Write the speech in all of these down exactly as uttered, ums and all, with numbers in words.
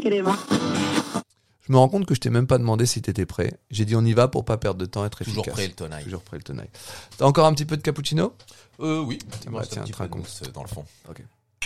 Je me rends compte que je t'ai même pas demandé si t'étais prêt. J'ai dit on y va pour pas perdre de temps, être Toujours efficace. prêt le tonaille. Toujours prêt le tonaille. T'as encore un petit peu de cappuccino? Euh, oui. Ah bah, tiens, un petit train peu de con. mousse dans le fond. Ok.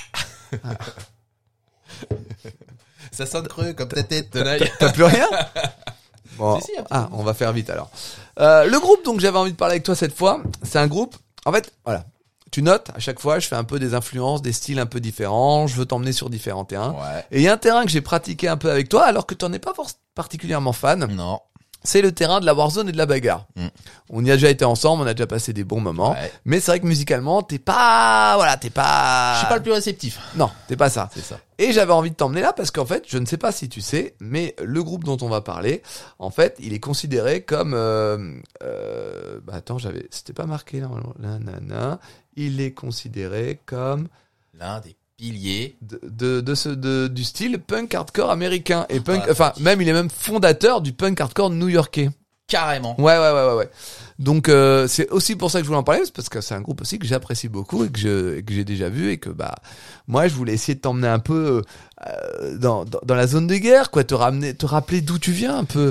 Ça sonne creux comme ta tête, tonaille. T'as plus rien? Bon. Si, si, un petit Ah, on va faire vite alors. Euh, le groupe donc j'avais envie de parler avec toi cette fois, c'est un groupe. En fait, voilà. Tu notes, à chaque fois, je fais un peu des influences, des styles un peu différents. Je veux t'emmener sur différents terrains. Ouais. Et il y a un terrain que j'ai pratiqué un peu avec toi, alors que tu n'en es pas forcément particulièrement fan. Non. C'est le terrain de la Warzone et de la bagarre. Mm. On y a déjà été ensemble, on a déjà passé des bons moments. Ouais. Mais c'est vrai que musicalement, t'es pas, voilà, t'es pas. Je suis pas le plus réceptif. Non, t'es pas ça. C'est ça. Et j'avais envie de t'emmener là parce qu'en fait, je ne sais pas si tu sais, mais le groupe dont on va parler, en fait, il est considéré comme, euh, euh, bah attends, j'avais, c'était pas marqué là, là, là, là. Il est considéré comme L'un des piliers. de, de, de ce, de, du style punk hardcore américain et punk, Ah, enfin, même il est même fondateur du punk hardcore new-yorkais. Carrément. Ouais, ouais, ouais, ouais, ouais. Donc euh, c'est aussi pour ça que je voulais en parler, c'est parce que c'est un groupe aussi que j'apprécie beaucoup et que je et que j'ai déjà vu et que bah moi je voulais essayer de t'emmener un peu euh, dans, dans dans la zone de guerre, quoi, te ramener, te rappeler d'où tu viens un peu.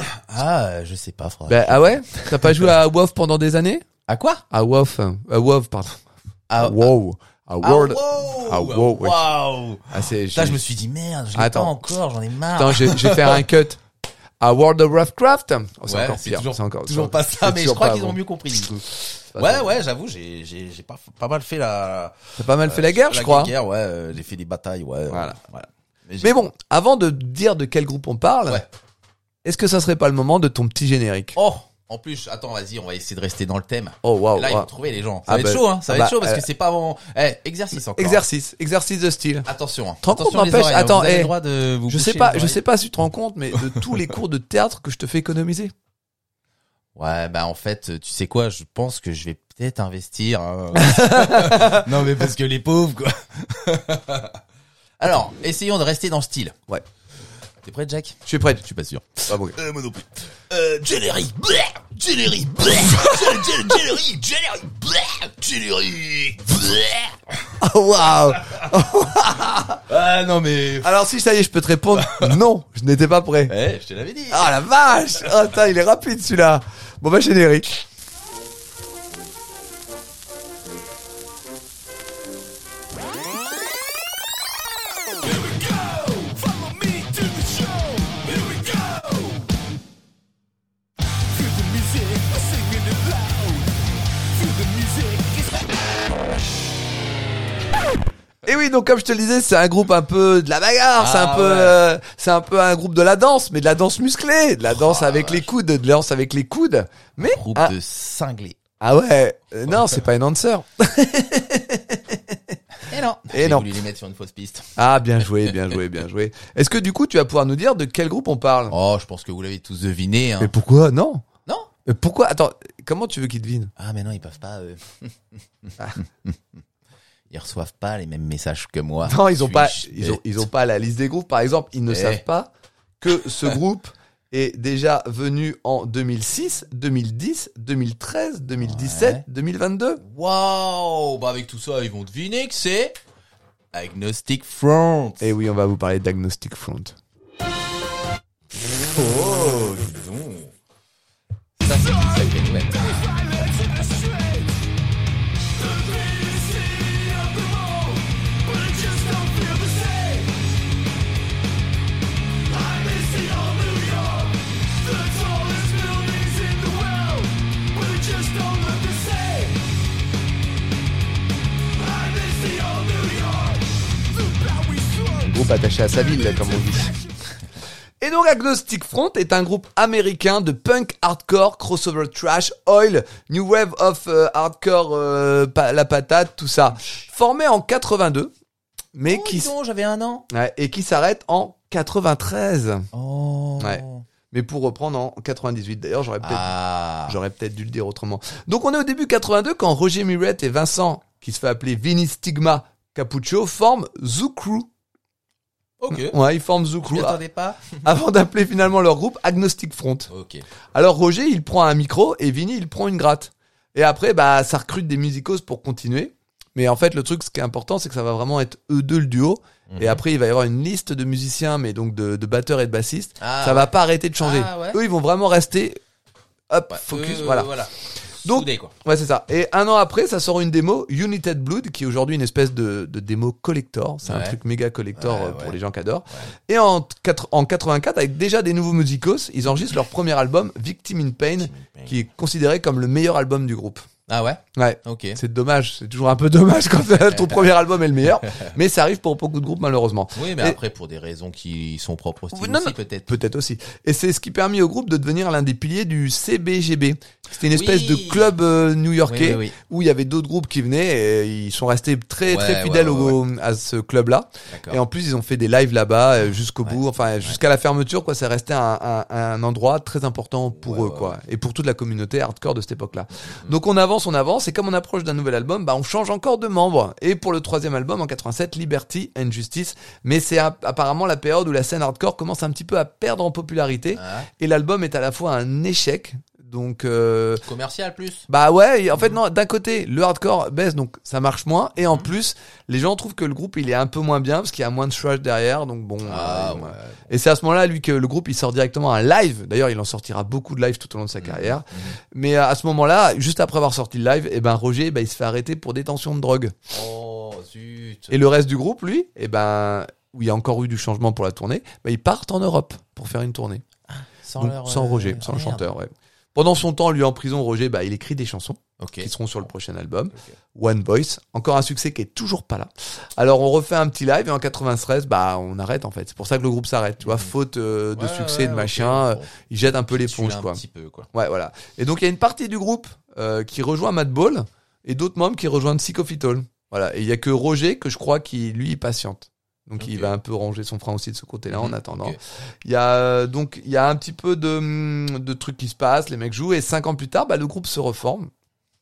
Ah, je sais pas, frère. Bah, ah ouais, t'as pas joué à WoW pendant des années? À quoi? À WoW, hein. à WoW, pardon. Ah, WoW, à ah, World. wow. Ah, wow, ouais. Wow. Ah c'est. Putain, j'ai- je me suis dit, merde, je l'ai pas Attends. encore, j'en ai marre. Attends, j'ai j'ai fait un cut. À World of Warcraft. Oh, c'est Ouais, encore c'est pire. toujours- c'est encore Toujours c'est- pas c'est ça, mais je toujours crois pas qu'ils ont bon. mieux compris, du coup. Pas Ouais, ça. ouais, j'avoue, j'ai, j'ai, j'ai pas, pas mal fait la, T'as pas mal fait la guerre, je la crois. guerre, ouais, euh, j'ai fait des batailles, ouais. Voilà. euh, voilà. Mais, j'ai- Mais bon, avant de dire de quel groupe on parle, Ouais. est-ce que ça serait pas le moment de ton petit générique? Oh! En plus, attends, vas-y, on va essayer de rester dans le thème. Oh waouh. Là, ils wow. vont trouver les gens. Ça Ah va être bah, chaud, hein. Ça ah va bah, être chaud parce euh, que c'est pas avant. Eh, exercice encore. Exercice, exercice de style. Attention. hein. Te rends compte, Attention les n'empêche, oreilles, hein. attends, Vous avez eh, le droit de vous Je sais boucher pas, les je oreilles. sais pas si tu te rends compte, mais de tous les cours de théâtre que je te fais économiser. Ouais, bah en fait, tu sais quoi, je pense que je vais peut-être investir. hein. non, mais parce que les pauvres, quoi. Alors, essayons de rester dans le style. Ouais. T'es prêt, Jack? Je suis prêt. Je suis pas sûr. Ah bon. Euh, moi non plus. Euh, générique, bleh, générique, bleh, générique, générique, bleh, générique, bleh. Oh waouh. Ah non mais. Alors si ça y est, je peux te répondre. Non, je n'étais pas prêt. Eh, je te l'avais dit. Ah la vache. Oh putain, il est rapide celui-là. Bon bah générique. Et oui, donc comme je te le disais, c'est un groupe un peu de la bagarre, c'est un Ah, peu, ouais. euh, c'est un peu un groupe de la danse, mais de la danse musclée, de la danse Oh, avec les coudes, de la danse avec les coudes. Mais Groupe ah, de cinglés. ah ouais, euh, non, c'est pas une answer. Et non. Et J'ai non. voulu les mettre sur une fausse piste. Ah bien joué, bien joué, bien joué. Est-ce que du coup tu vas pouvoir nous dire de quel groupe on parle? Oh, je pense que vous l'avez tous deviné. Hein. Mais pourquoi? Non. Non. Mais pourquoi? Attends, comment tu veux qu'ils devinent? Ah mais non, ils peuvent pas. eux. Ils reçoivent pas les mêmes messages que moi. Non, ils ont Je pas, suis ils ont, bête. ils ont pas la liste des groupes. Par exemple, ils ne Eh. savent pas que ce groupe est déjà venu en deux mille six, deux mille dix, deux mille treize, deux mille dix-sept, Ouais. deux mille vingt-deux. Waouh. Bah avec tout ça, ils vont deviner que c'est Agnostic Front. Et oui, on va vous parler d'Agnostic Front. Oh, dis donc. Ça c'est une sacrée nouvelle. Un groupe attaché à sa ville, là, comme on dit. Et donc Agnostic Front est un groupe américain de punk hardcore, crossover trash, oil, new wave of euh, hardcore, euh, pa- la patate, tout ça. Formé en quatre-vingt-deux, mais Oh, qui dis s- donc, j'avais un an. ouais, et qui s'arrête en quatre-vingt-treize. Oh. Ouais. Mais pour reprendre en quatre-vingt-dixhuit. D'ailleurs, j'aurais peut-être Ah. J'aurais peut-être dû le dire autrement. Donc on est au début quatre-vingt-deux quand Roger Murette et Vincent, qui se fait appeler Vinny Stigma Capuccio, forment Zoo Crew. Ok. Ouais, ils forment Zoo Je Crew m'y attendais pas. avant d'appeler finalement leur groupe Agnostic Front. Ok. Alors Roger, il prend un micro et Vinny, il prend une gratte. Et après, bah, ça recrute des musicos pour continuer. Mais en fait, le truc, ce qui est important, c'est que ça va vraiment être eux deux le duo. Et après, il va y avoir une liste de musiciens, mais donc de, de batteurs et de bassistes. Ah, ça ouais. va pas arrêter de changer. Ah, ouais. Eux, ils vont vraiment rester hop, Ouais, focus, euh, voilà. voilà. Donc, Soudé, quoi. ouais, c'est ça. Et un an après, ça sort une démo, United Blood, qui est aujourd'hui une espèce de, de démo collector. C'est Ouais. un truc méga collector Ouais, euh, pour ouais. les gens qui adorent. Ouais. Et en, quatre- en quatre-vingt-quatre, avec déjà des nouveaux musicos, ils enregistrent leur premier album, Victim in Pain, qui est considéré comme le meilleur album du groupe. Ah ouais? Ouais. Ok. C'est dommage, c'est toujours un peu dommage quand ton premier album est le meilleur, mais ça arrive pour beaucoup de groupes malheureusement. Oui, mais Et- après, pour des raisons qui sont propres au style Non, aussi, non. peut-être. Peut-être aussi. Et c'est ce qui permet au groupe de devenir l'un des piliers du C B G B. C'était une espèce Oui. de club euh, new-yorkais Oui, oui, oui. où il y avait d'autres groupes qui venaient et ils sont restés très Ouais, très ouais, fidèles ouais, au, à ce club-là. D'accord. Et en plus, ils ont fait des lives là-bas euh, jusqu'au Ouais. bout, enfin jusqu'à la fermeture, quoi. Ça restait un, un, un endroit très important pour Ouais, eux, ouais, quoi, ouais. et pour toute la communauté hardcore de cette époque-là. Donc on avance, on avance, et comme on approche d'un nouvel album, bah on change encore de membres. Et pour le troisième album en quatre-vingt-sept, Liberty and Justice, mais c'est a- apparemment la période où la scène hardcore commence un petit peu à perdre en popularité, Ah, et l'album est à la fois un échec. Donc euh, commercial plus. bah ouais, en fait non, d'un côté le hardcore baisse donc ça marche moins et en plus les gens trouvent que le groupe il est un peu moins bien parce qu'il y a moins de thrash derrière donc bon. Ah euh, ouais. Et c'est à ce moment-là lui que le groupe il sort directement un live. D'ailleurs, il en sortira beaucoup de live tout au long de sa carrière. Mais à ce moment-là, juste après avoir sorti le live, et ben Roger bah, il se fait arrêter pour détention de drogue. Oh zut. Et le reste du groupe lui, et ben où il y a encore eu du changement pour la tournée, bah, ils partent en Europe pour faire une tournée. Sans, Donc, leur, sans euh, Roger, sans le merde. chanteur, ouais. Pendant son temps, lui en prison, Roger, bah, il écrit des chansons Ok. qui seront sur le prochain album. Ok. One Voice, encore un succès qui est toujours pas là. Alors on refait un petit live et en quatre-vingt-treize, bah on arrête en fait. C'est pour ça que le groupe s'arrête, tu vois, faute euh, de Ouais, succès, ouais, de ok. machin, Bon. ils jettent un peu Tu l'éponge l'as quoi. Un petit peu quoi. Ouais, voilà. Et donc il y a une partie du groupe euh, qui rejoint Madball et d'autres membres qui rejoignent Psychophytol. Voilà, et il y a que Roger que je crois qui lui il patiente. Donc Ok. il va un peu ranger son frein aussi de ce côté-là en Mhm, attendant. ok. Il y a euh, donc il y a un petit peu de hum, de trucs qui se passent, les mecs jouent et cinq ans plus tard, bah le groupe se reforme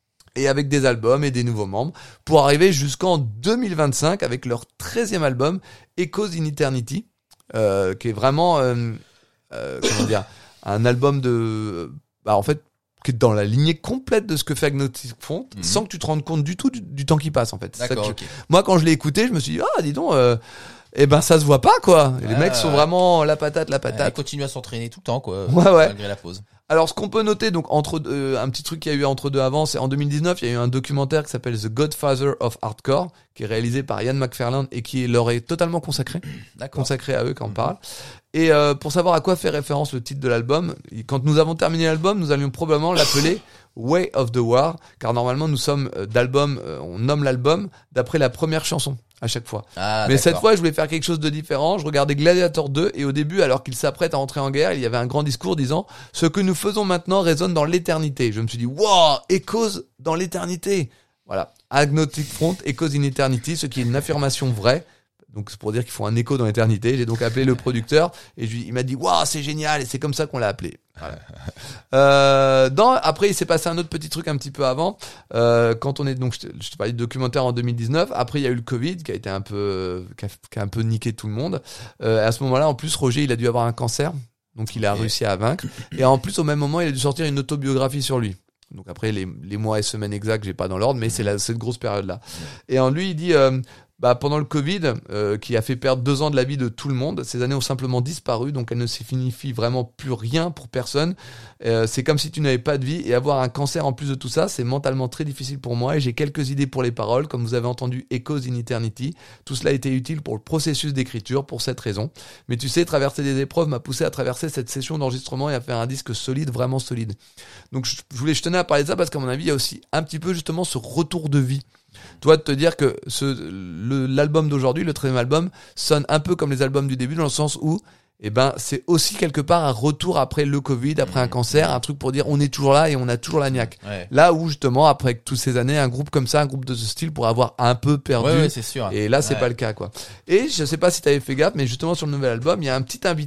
et avec des albums et des nouveaux membres pour arriver jusqu'en deux mille vingt-cinq avec leur treizième album Echoes in Eternity euh, qui est vraiment euh, euh, comment dire un album de bah en fait qui est dans la lignée complète de ce que fait Agnostic Front Mhm. sans que tu te rendes compte du tout du, du temps qui passe en fait. C'est ça D'accord. que je- Ok. Moi quand je l'ai écouté, je me suis dit ah dis donc euh, eh ben ça se voit pas quoi. Et les Ouais, mecs sont ouais. vraiment la patate la Ouais, patate. continue à s'entraîner tout le temps quoi. Ouais, ouais. Malgré la pause. Alors, ce qu'on peut noter, donc, entre euh, un petit truc qu'il y a eu entre deux avant, c'est en deux mille dix-neuf, il y a eu un documentaire qui s'appelle The Godfather of Hardcore, qui est réalisé par Ian McFarlane et qui leur est totalement consacré, D'accord. consacré à eux quand on parle. Et euh, pour savoir à quoi fait référence le titre de l'album, quand nous avons terminé l'album, nous allions probablement l'appeler Way of the War, car normalement nous sommes euh, d'album, euh, on nomme l'album d'après la première chanson à chaque fois. Ah, Mais cette d'accord. fois, je voulais faire quelque chose de différent. Je regardais Gladiator deux et au début, alors qu'il s'apprête à entrer en guerre, il y avait un grand discours disant « Ce que nous faisons maintenant résonne dans l'éternité ». Je me suis dit « Wow, Echoes dans l'éternité !» Voilà. Agnostic Front, Echoes in Eternity, ce qui est une affirmation vraie. Donc c'est pour dire qu'ils font un écho dans l'éternité. J'ai donc appelé le producteur et je lui, il m'a dit « Wow, c'est génial !» et c'est comme ça qu'on l'a appelé. Voilà. Euh, dans, après, il s'est passé un autre petit truc un petit peu avant. Euh, quand on est donc, je te, je te parlais de documentaire en deux mille dix-neuf. Après, il y a eu le Covid qui a été un peu, qui a, qui a un peu niqué tout le monde. Euh, à ce moment-là, en plus, Roger, il a dû avoir un cancer, donc il a Ok. réussi à vaincre. Et en plus, au même moment, il a dû sortir une autobiographie sur lui. Donc après, les, les mois et semaines exacts, j'ai pas dans l'ordre, mais c'est la, cette grosse période-là. Et en lui, il dit. Euh, Bah, pendant le Covid, euh, qui a fait perdre deux ans de la vie de tout le monde, ces années ont simplement disparu, donc elles ne signifient vraiment plus rien pour personne. Euh, c'est comme si tu n'avais pas de vie, et avoir un cancer en plus de tout ça, c'est mentalement très difficile pour moi, et j'ai quelques idées pour les paroles, comme vous avez entendu Echoes in Eternity. Tout cela a été utile pour le processus d'écriture, pour cette raison. Mais tu sais, traverser des épreuves m'a poussé à traverser cette session d'enregistrement et à faire un disque solide, vraiment solide. Donc je je voulais, je tenais à parler de ça parce qu'à mon avis, il y a aussi un petit peu justement ce retour de vie. Toi, de te dire que ce, le, l'album d'aujourd'hui, le treizième album, sonne un peu comme les albums du début, dans le sens où, eh ben, c'est aussi quelque part un retour après le Covid, après un cancer, un truc pour dire on est toujours là et on a toujours la niaque. Ouais. Là où justement, après toutes ces années, un groupe comme ça, un groupe de ce style pourrait avoir un peu perdu. Ouais, ouais, c'est sûr. Et là, c'est Ouais. pas le cas, quoi. Et je sais pas si t'avais fait gaffe, mais justement sur le nouvel album, il y a un petit invité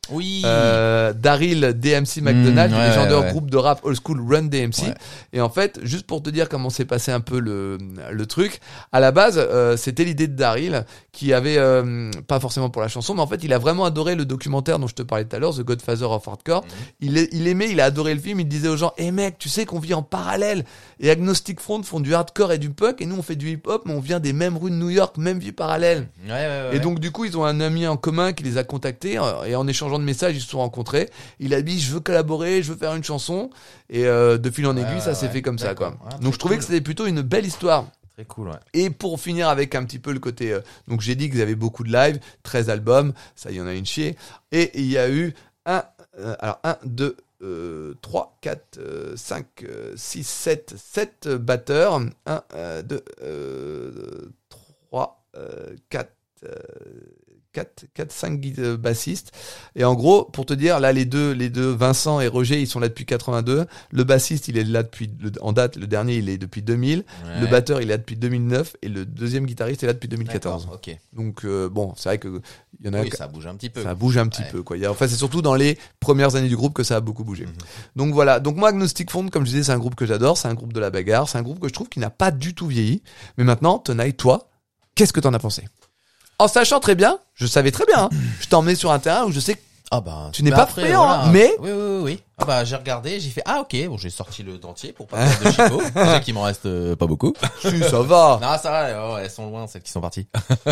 Oui. Euh, Daryl D M C McDonald, mmh, le ouais, légendaire ouais. groupe de rap old school Run D M C. Ouais. Et en fait, juste pour te dire comment s'est passé un peu le le truc, à la base, euh, c'était l'idée de Daryl qui avait euh, pas forcément pour la chanson, mais en fait, il a vraiment adoré le documentaire dont je te parlais tout à l'heure, The Godfather of Hardcore. Mmh. Il est, il aimait, il a adoré le film. Il disait aux gens, "Eh hey mec, tu sais qu'on vit en parallèle. Et Agnostic Front font du hardcore et du punk, et nous on fait du hip hop, mais on vient des mêmes rues de New York, même vie parallèle." Ouais, ouais, ouais. Et donc du coup, ils ont un ami en commun qui les a contactés, et en échangeant de messages, ils se sont rencontrés. Il a dit, je veux collaborer, je veux faire une chanson, et euh, de fil en aiguille, ouais, ça ouais, s'est ouais. fait comme ça, quoi. Ah, Donc je trouvais cool. que c'était plutôt une belle histoire. Très cool, ouais. Et pour finir avec un petit peu le côté, euh, donc j'ai dit qu'ils avaient beaucoup de live, treize albums, ça il y en a une chier, et il y a eu un, euh, alors un, deux, euh, trois, quatre, euh, cinq, euh, six, sept, sept batteurs, un, euh, deux, euh, trois, euh, quatre, euh, quatre, quatre, cinq guides bassistes. Et en gros, pour te dire, là, les deux, les deux, Vincent et Roger, ils sont là depuis quatre-vingt-deux. Le bassiste, il est là depuis, le, en date, le dernier, il est depuis deux mille. Ouais. Le batteur, il est là depuis deux mille neuf. Et le deuxième guitariste est là depuis deux mille quatorze. D'accord, ok. Donc, euh, bon, c'est vrai que, il y en a, Oui, ça bouge un petit peu. ça bouge un petit Ouais. peu, quoi. Il y a, enfin, c'est surtout dans les premières années du groupe que ça a beaucoup bougé. Mm-hmm. Donc voilà. Donc moi, Agnostic Front, comme je disais, c'est un groupe que j'adore. C'est un groupe de la bagarre. C'est un groupe que je trouve qui n'a pas du tout vieilli. Mais maintenant, Tenaille, toi, qu'est-ce que t'en as pensé? En sachant très bien, je savais très bien, hein, je t'ai emmené sur un terrain où je sais que Ah bah, tu n'es bah pas après, fréant, voilà. hein, mais... Oui, oui, oui, oui. Ah bah, j'ai regardé, j'ai fait, ah ok, bon, j'ai sorti le dentier pour pas perdre de chico. Déjà qu'il m'en reste euh, pas beaucoup. si, ça va. Non, ça va, oh, elles sont loin, celles qui sont parties.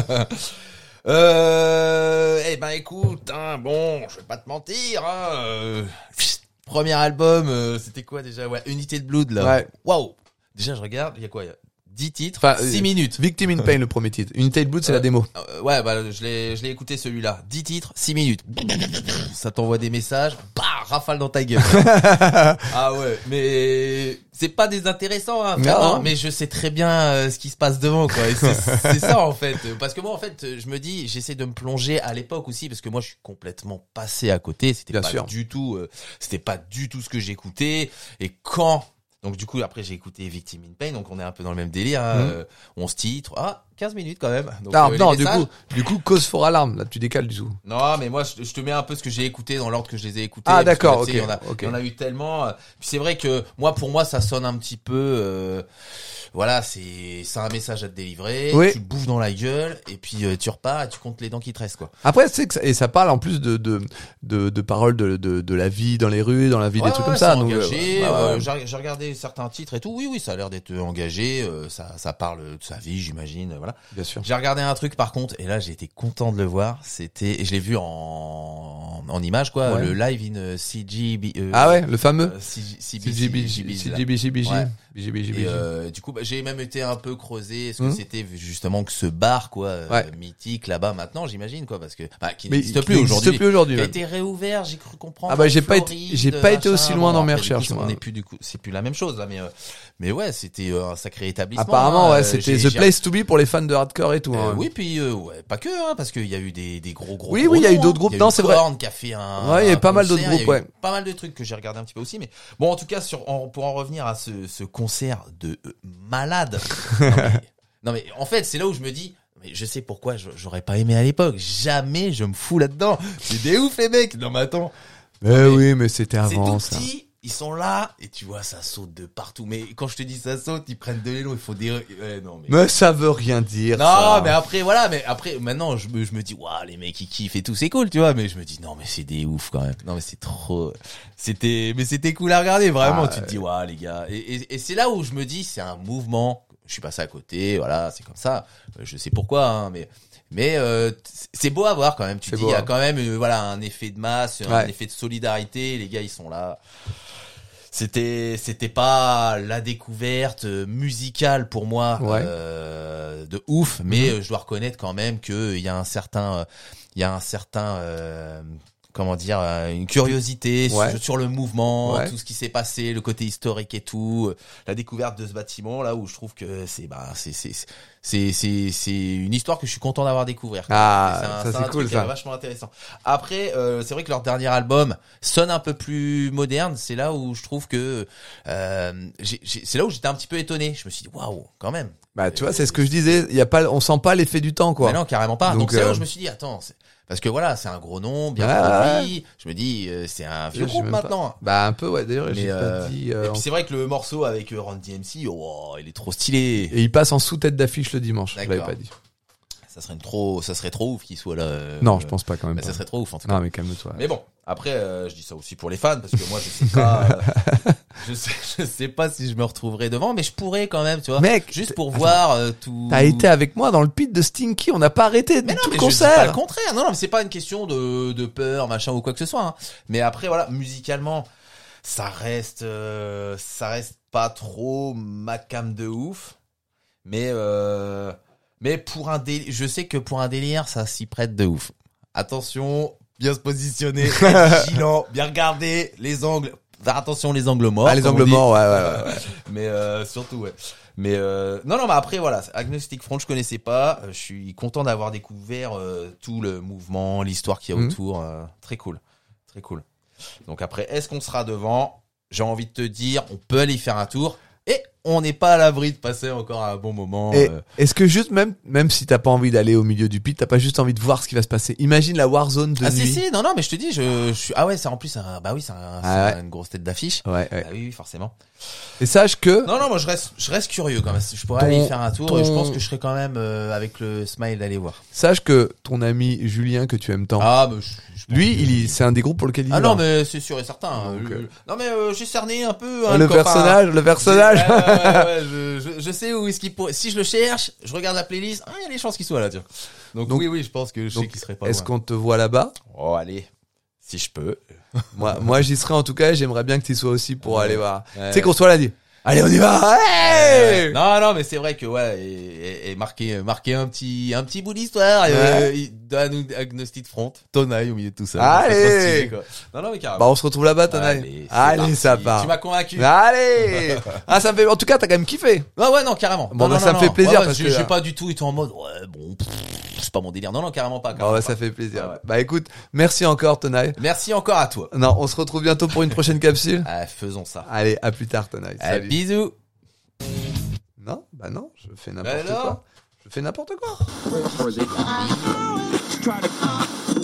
euh, eh ben, écoute, hein, bon, je vais pas te mentir, hein, euh, premier album, euh, c'était quoi déjà? Ouais, Unité de Blood, là. Ouais. Waouh. Déjà, je regarde, il y a quoi? Il y a dix titres, Enfin, six euh, minutes. Victim in Pain, le premier titre. Unity Blood, c'est Ouais. la démo. Euh, ouais, bah, je l'ai, je l'ai écouté celui-là. dix titres, six minutes. Ça t'envoie des messages, bah, rafale dans ta gueule. Ah ouais, mais c'est pas désintéressant, hein, vraiment, Non. mais je sais très bien euh, ce qui se passe devant, quoi. Et c'est, c'est ça, en fait. Parce que moi, en fait, je me dis, j'essaie de me plonger à l'époque aussi, parce que moi, je suis complètement passé à côté. C'était Bien pas sûr. du tout, euh, c'était pas du tout ce que j'écoutais. Et quand, donc du coup, après, j'ai écouté Victim in Pain, donc on est un peu dans le même délire, hein, Mhm. euh, onze titres, ah, quinze minutes quand même. Donc, Non, euh, les non, du messages- coup, du coup, cause for alarme. Là, tu décales du tout. non, mais moi, je, je te mets un peu ce que j'ai écouté dans l'ordre que je les ai écoutés. Ah, parce que, d'accord, tu sais, ok, Il y en a, ok. il y en a eu tellement. euh, Puis c'est vrai que moi, pour moi, ça sonne un petit peu. Euh, voilà, c'est, c'est un message à te délivrer. Oui. Tu te bouffes dans la gueule et puis euh, tu repars et tu comptes les dents qui te restent, quoi. Après, c'est que ça, et ça parle en plus de de de, de paroles de, de de la vie dans les rues, dans la vie, Ouais, des trucs ouais, comme ça. c'est Donc, engagé. euh, ouais, ouais, euh, ouais. j'ai, j'ai regardé certains titres et tout. Oui, oui, ça a l'air d'être engagé. euh, ça, ça parle de sa vie, j'imagine. euh, Voilà. Bien sûr. J'ai regardé un truc par contre et là j'ai été content de le voir. C'était, et je l'ai vu en en image, quoi. Ouais. Le live in C G B. euh, Ah ouais, le fameux. euh, C G C G B J, là. C G B J, B J, Ouais. B J B J, B Et J. euh, du coup, bah, j'ai même été un peu creusé. Est-ce que Mhm. c'était justement que ce bar, quoi, euh, Ouais. mythique là-bas maintenant, j'imagine, quoi, parce que bah, qui Mais n'existe qui plus n'existe aujourd'hui. plus aujourd'hui. Qui a même. été réouvert, j'ai cru comprendre. Ah bah, j'ai en pas été- Floride, j'ai pas été machin. aussi loin dans mes après, du coup, recherches, moi. On est plus du coup, c'est plus la même chose là, mais euh, mais ouais, c'était euh, un sacré établissement. Apparemment, hein. ouais, Euh, c'était j'ai- the j'ai- place to be pour les fans de hardcore et tout. Euh, hein. oui, puis euh, ouais, pas que, hein, parce qu'il y a eu des des gros gros. Oui, gros oui, il y a eu noms, d'autres hein. groupes. Il y a Non, eu c'est vrai. Korn qui a fait un. Ouais, il y avait un pas mal d'autres concert, il y a groupes, eu ouais. Pas mal de trucs que j'ai regardé un petit peu aussi, mais bon, en tout cas, sur en, pour en revenir à ce ce concert de euh, malade. non, mais, non mais en fait, c'est là où je me dis. Mais je sais pourquoi je- j'aurais pas aimé à l'époque. Jamais je me fous là-dedans. C'est des ouf les mecs. Non mais attends. Mais mais oui, mais c'était C'est avant tout ça. petit, ils sont là et tu vois ça saute de partout. Mais quand je te dis ça saute, ils prennent de l'élan, il faut des ouais, non mais Mais ça veut rien dire. non, ça. mais après voilà, mais après maintenant je me je me dis waouh, les mecs ils kiffent et tout, c'est cool, tu vois, mais je me dis non mais c'est des ouf quand même. Non mais c'est trop c'était mais c'était cool à regarder vraiment, Ah, tu te dis waouh les gars. Et, et et c'est là où je me dis c'est un mouvement, je suis passé à côté, voilà, c'est comme ça. Euh, Je sais pourquoi hein, mais mais euh, c'est beau à voir quand même. Tu C'est dis beau, il y a hein. quand même euh, voilà un effet de masse, un Ouais. effet de solidarité. Les gars ils sont là. C'était c'était pas la découverte euh, musicale pour moi Ouais. euh, de ouf, mais euh, je dois reconnaître quand même que il y a un certain euh, il y a un certain euh, comment dire euh, une curiosité Ouais. sur, sur le mouvement, Ouais. tout ce qui s'est passé, le côté historique et tout, euh, la découverte de ce bâtiment là où je trouve que c'est bah c'est c'est c'est c'est c'est une histoire que je suis content d'avoir découvert. quoi. Ah, Et un- ça, c'est un cool, truc, ça. euh, vachement intéressant. Après euh, c'est vrai que leur dernier album sonne un peu plus moderne, c'est là où je trouve que euh, j'ai, j'ai- c'est là où j'étais un petit peu étonné. Je me suis dit waouh, quand même. Bah, tu vois, c'est ce que je disais. Il y a pas, on sent pas l'effet du temps, quoi. Mais non, carrément pas. Donc, Donc, c'est là euh, où je me suis dit attends, c'est... Parce que voilà, c'est un gros nom, bien Ah, produit. Je me dis, euh, c'est un vieux Je sais groupe même pas. maintenant. Bah un peu ouais. D'ailleurs Mais j'ai euh, pas dit. euh, et en- puis c'est vrai que le morceau avec euh, Run D M C, oh, il est trop stylé. Et il passe en sous-tête d'affiche le dimanche. Je l'avais D'accord. pas dit. Ça serait une trop, ça serait trop ouf qu'il soit là. euh, Non, euh, je pense pas quand même. bah, pas. ça serait trop ouf en tout cas. Non mais calme-toi. Mais bon, après, euh, je dis ça aussi pour les fans parce que moi, je sais pas, euh, je sais, je sais pas si je me retrouverai devant, mais je pourrais quand même, tu vois. Mec, juste pour attends. voir euh, tout. T'as été avec moi dans le pit de Stinky. On n'a pas arrêté Mais non, tout mais le je dis pas concert. le contraire. Non, non, mais c'est pas une question de, de peur, machin ou quoi que ce soit. Hein. Mais après, voilà, musicalement, ça reste, euh, ça reste pas trop ma cam de ouf. Mais, euh, mais pour un délire, je sais que pour un délire, ça s'y prête de ouf. Attention, bien se positionner, être vigilant, bien regarder les angles. Faire attention les angles morts. Ah les comme on angles dit. morts, ouais ouais ouais. Mais euh, surtout, ouais. Mais euh, non, non, mais après, voilà, Agnostic Front, je connaissais pas. Euh, Je suis content d'avoir découvert euh, tout le mouvement, l'histoire qu'il y a Mhm. autour. Euh, très cool, très cool. Donc après, est-ce qu'on sera devant? J'ai envie de te dire, on peut aller y faire un tour. Et on n'est pas à l'abri de passer encore un bon moment. Et euh. est-ce que juste même même si t'as pas envie d'aller au milieu du pit, t'as pas juste envie de voir ce qui va se passer. Imagine la Warzone de Ah nuit. si si, non non, mais je te dis, je, je suis. Ah ouais, c'est en plus, c'est un- bah oui, c'est un- Ah c'est ouais. une grosse tête d'affiche. Ouais, ouais. Ah oui, oui, forcément. Et sache que Non non, moi je reste, je reste curieux quand même. Je pourrais Ton- aller y faire un tour. ton- Et je pense que je serai quand même euh, avec le smile d'aller voir. sache que ton ami Julien que tu aimes tant, Ah, mais je, je pense lui, que- il y- c'est un des groupes pour lequel il Ah y non, va. mais c'est sûr et certain. Donc, Le- euh, Non mais euh, j'ai cerné un peu hein, le copain. personnage, le J'ai- personnage. Ouais, ouais, ouais, ouais, je, je, je sais où est-ce qu'il pourrait. Si je le cherche, je regarde la playlist. Ah, il y a des chances qu'il soit là, tiens. Donc, Donc- oui, oui, je pense que je sais Donc, qu'il serait pas est-ce loin. qu'on te voit là-bas? Oh allez, si je peux. Moi, moi, j'y serai en tout cas. J'aimerais bien que tu y sois aussi pour Ouais. aller voir. Ouais. Tu sais qu'on soit là, dit. Allez, on y va. Hey Euh, non, non, mais c'est vrai que ouais, et, et, et marquer, marquer un petit, un petit bout d'histoire. Euh, il- d'un Agnostic Front, Tonaille au milieu de tout ça. Allez. Ça serait trop stylé, quoi. Non, non, mais carrément. Bah, on se retrouve là-bas, Tanaï. Allez, c'est Allez, parti. ça part. Tu m'as convaincu. Allez. Ah, ça me fait. En tout cas, t'as quand même kiffé. Ouais, ouais, non, carrément. Bon, Non, bah, non, ça non, me fait non. plaisir Ouais, ouais, parce j'ai- que- j'ai pas du tout été en mode, ouais, bon, pff, c'est pas mon délire. Non, non, carrément pas. Ah Carrément ouais, pas. ça fait plaisir. Ouais, ouais. Bah, écoute, merci encore, Tanaï. Merci encore à toi. Non, on se retrouve bientôt pour une prochaine capsule. Ah, faisons ça. Allez, à plus tard, Tanaï. Ah, Salut. bisous. Non, bah non, je fais n'importe alors quoi. Je fais n'importe quoi. Try to